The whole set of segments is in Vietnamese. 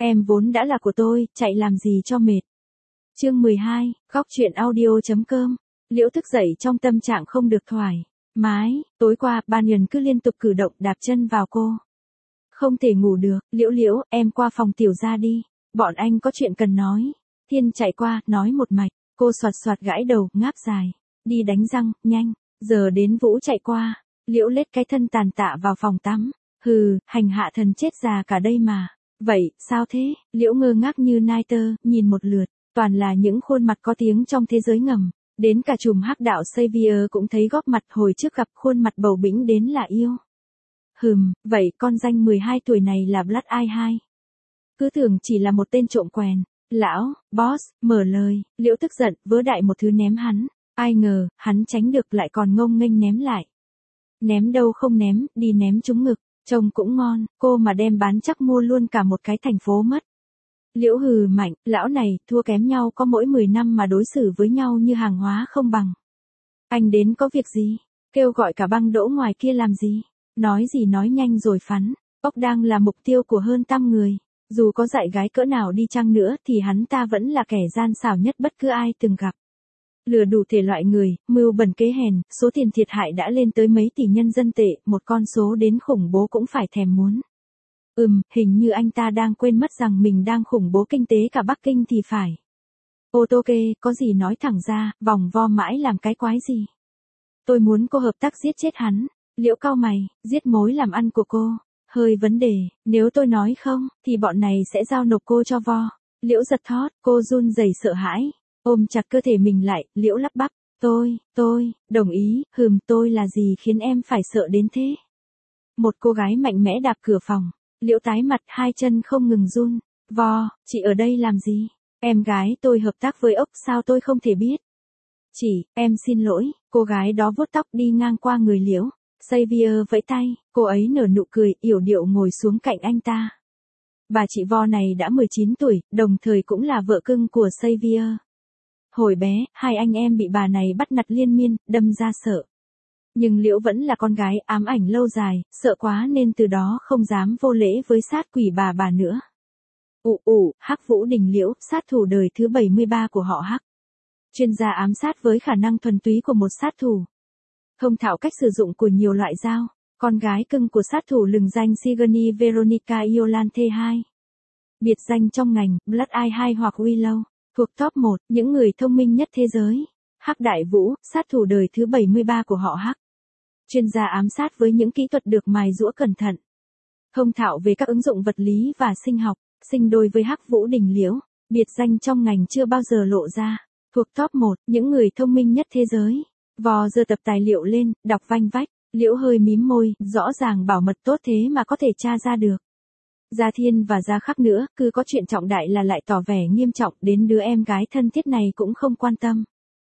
Em vốn đã là của tôi, chạy làm gì cho mệt. Chương 12, góc truyện audio.com. Liễu thức dậy trong tâm trạng không được thoải mái, tối qua, Ban Nhần cứ liên tục cử động đạp chân vào cô. Không thể ngủ được, Liễu, em qua phòng tiểu gia đi, bọn anh có chuyện cần nói. Thiên chạy qua, nói một mạch, cô xoạt xoạt gãi đầu, ngáp dài. Đi đánh răng, nhanh, giờ đến Vũ chạy qua. Liễu lết cái thân tàn tạ vào phòng tắm. Hừ, hành hạ thần chết già cả đây mà. Vậy, sao thế? Liễu ngơ ngác như nai tơ, nhìn một lượt, toàn là những khuôn mặt có tiếng trong thế giới ngầm. Đến cả trùm hắc đạo Xavier cũng thấy góp mặt hồi trước gặp khuôn mặt bầu bĩnh đến là yêu. Vậy con danh 12 tuổi này là Blood Eye 2. Cứ tưởng chỉ là một tên trộm quèn. Lão, boss, mở lời, Liễu tức giận, vớ đại một thứ ném hắn. Ai ngờ, hắn tránh được lại còn ngông nghênh ném lại. Ném đâu không ném, đi ném trúng ngực, trông cũng ngon, cô mà đem bán chắc mua luôn cả một cái thành phố mất. Liễu hừ mạnh, lão này, thua kém nhau có mỗi 10 năm mà đối xử với nhau như hàng hóa không bằng. Anh đến có việc gì? Kêu gọi cả băng đỗ ngoài kia làm gì? Nói gì nói nhanh rồi phắn, ốc đang là mục tiêu của hơn 100 người. Dù có dạy gái cỡ nào đi chăng nữa thì hắn ta vẫn là kẻ gian xảo nhất bất cứ ai từng gặp. Lừa đủ thể loại người, mưu bẩn kế hèn, số tiền thiệt hại đã lên tới mấy tỷ nhân dân tệ, một con số đến khủng bố cũng phải thèm muốn. Hình như anh ta đang quên mất rằng mình đang khủng bố kinh tế cả Bắc Kinh thì phải. Ô tô kê, có gì nói thẳng ra, vòng vo mãi làm cái quái gì. Tôi muốn cô hợp tác giết chết hắn. Liễu cau mày, giết mối làm ăn của cô. Hơi vấn đề, nếu tôi nói không, thì bọn này sẽ giao nộp cô cho vo. Liễu giật thót, cô run rẩy sợ hãi, ôm chặt cơ thể mình lại, Liễu lắp bắp. Tôi, đồng ý, tôi là gì khiến em phải sợ đến thế? Một cô gái mạnh mẽ đạp cửa phòng, Liễu tái mặt, hai chân không ngừng run. Vo, chị ở đây làm gì? Em gái tôi hợp tác với ốc, sao tôi không thể biết? Chị, em xin lỗi, cô gái đó vuốt tóc đi ngang qua người Liễu. Xavier vẫy tay, cô ấy nở nụ cười, yểu điệu ngồi xuống cạnh anh ta. Bà chị Vo này đã 19 tuổi, đồng thời cũng là vợ cưng của Xavier. Hồi bé, hai anh em bị bà này bắt nạt liên miên, đâm ra sợ. Nhưng Liễu vẫn là con gái ám ảnh lâu dài, sợ quá nên từ đó không dám vô lễ với sát quỷ bà nữa. Hắc Vũ Đình Liễu, sát thủ đời thứ 73 của họ Hắc. Chuyên gia ám sát với khả năng thuần túy của một sát thủ. Thông thạo cách sử dụng của nhiều loại dao, con gái cưng của sát thủ lừng danh Sigourney Veronica Iolante 2. Biệt danh trong ngành, Blood Eye 2 hoặc Willow, thuộc top 1, những người thông minh nhất thế giới. Hắc Đại Vũ, sát thủ đời thứ 73 của họ Hắc. Chuyên gia ám sát với những kỹ thuật được mài giũa cẩn thận. Thông thạo về các ứng dụng vật lý và sinh học, sinh đôi với Hắc Vũ Đình Liễu, biệt danh trong ngành chưa bao giờ lộ ra, thuộc top 1, những người thông minh nhất thế giới. Vò giơ tập tài liệu lên, đọc vanh vách, Liễu hơi mím môi, rõ ràng bảo mật tốt thế mà có thể tra ra được. Gia Thiên và Gia Khắc nữa, cứ có chuyện trọng đại là lại tỏ vẻ nghiêm trọng, đến đứa em gái thân thiết này cũng không quan tâm.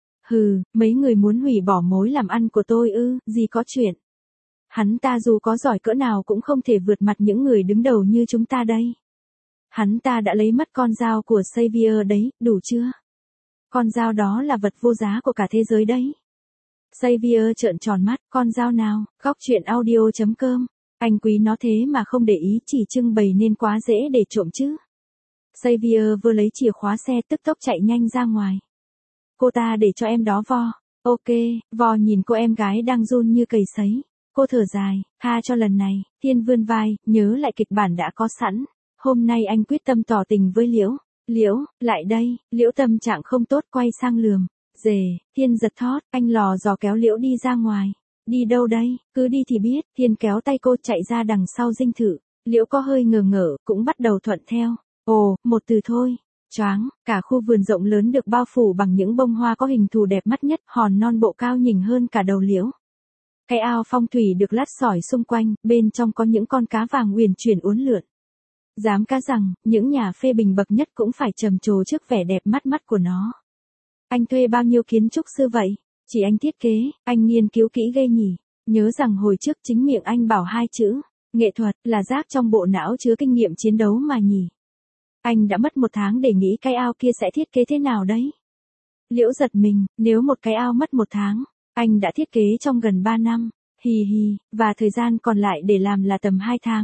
Mấy người muốn hủy bỏ mối làm ăn của tôi ư, gì có chuyện. Hắn ta dù có giỏi cỡ nào cũng không thể vượt mặt những người đứng đầu như chúng ta đây. Hắn ta đã lấy mất con dao của Xavier đấy, đủ chưa? Con dao đó là vật vô giá của cả thế giới đấy. Xavier trợn tròn mắt, con dao nào, góc truyện audio.com. Anh quý nó thế mà không để ý, chỉ trưng bày nên quá dễ để trộm chứ. Xavier vừa lấy chìa khóa xe tức tốc chạy nhanh ra ngoài. Cô ta để cho em đó Vo. Ok, Vo nhìn cô em gái đang run như cầy sấy. Cô thở dài, tha cho lần này. Thiên vươn vai, nhớ lại kịch bản đã có sẵn. Hôm nay anh quyết tâm tỏ tình với Liễu. Liễu, lại đây. Liễu tâm trạng không tốt quay sang lườm. Dề, Thiên giật thót, anh lò dò kéo Liễu đi ra ngoài. Đi đâu đây, cứ đi thì biết. Thiên kéo tay cô chạy ra đằng sau dinh thự. Liễu có hơi ngờ ngỡ, cũng bắt đầu thuận theo. Ồ, một từ thôi. Choáng, cả khu vườn rộng lớn được bao phủ bằng những bông hoa có hình thù đẹp mắt nhất, hòn non bộ cao nhỉnh hơn cả đầu Liễu. Cái ao phong thủy được lát sỏi xung quanh, bên trong có những con cá vàng uyển chuyển uốn lượn. Dám cá rằng, những nhà phê bình bậc nhất cũng phải trầm trồ trước vẻ đẹp mắt của nó. Anh thuê bao nhiêu kiến trúc sư vậy? Chỉ anh thiết kế, anh nghiên cứu kỹ ghê nhỉ. Nhớ rằng hồi trước chính miệng anh bảo hai chữ, nghệ thuật, là rác trong bộ não chứa kinh nghiệm chiến đấu mà nhỉ. Anh đã mất 1 tháng để nghĩ cái ao kia sẽ thiết kế thế nào đấy. Liễu giật mình, nếu một cái ao mất 1 tháng, anh đã thiết kế trong gần 3 năm. Và thời gian còn lại để làm là tầm 2 tháng.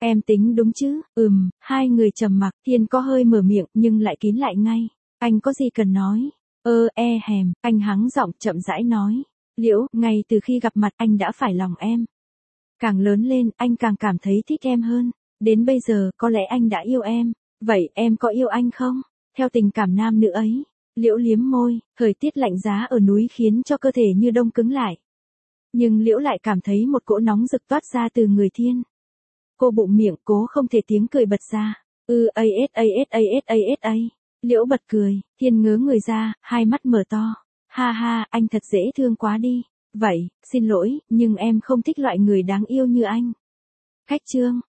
Em tính đúng chứ? Hai người trầm mặc, Thiên có hơi mở miệng nhưng lại kín lại ngay. Anh có gì cần nói? Anh hắng giọng chậm rãi nói. Liễu, ngay từ khi gặp mặt anh đã phải lòng em. Càng lớn lên, anh càng cảm thấy thích em hơn. Đến bây giờ, có lẽ anh đã yêu em. Vậy em có yêu anh không? Theo tình cảm nam nữ ấy. Liễu liếm môi, thời tiết lạnh giá ở núi khiến cho cơ thể như đông cứng lại. Nhưng Liễu lại cảm thấy một cỗ nóng rực toát ra từ người Thiên. Cô bụng miệng cố không thể tiếng cười bật ra. Liễu bật cười, Thiên ngớ người ra, hai mắt mở to. Ha ha, anh thật dễ thương quá đi. Vậy, xin lỗi, nhưng em không thích loại người đáng yêu như anh. Khách trương,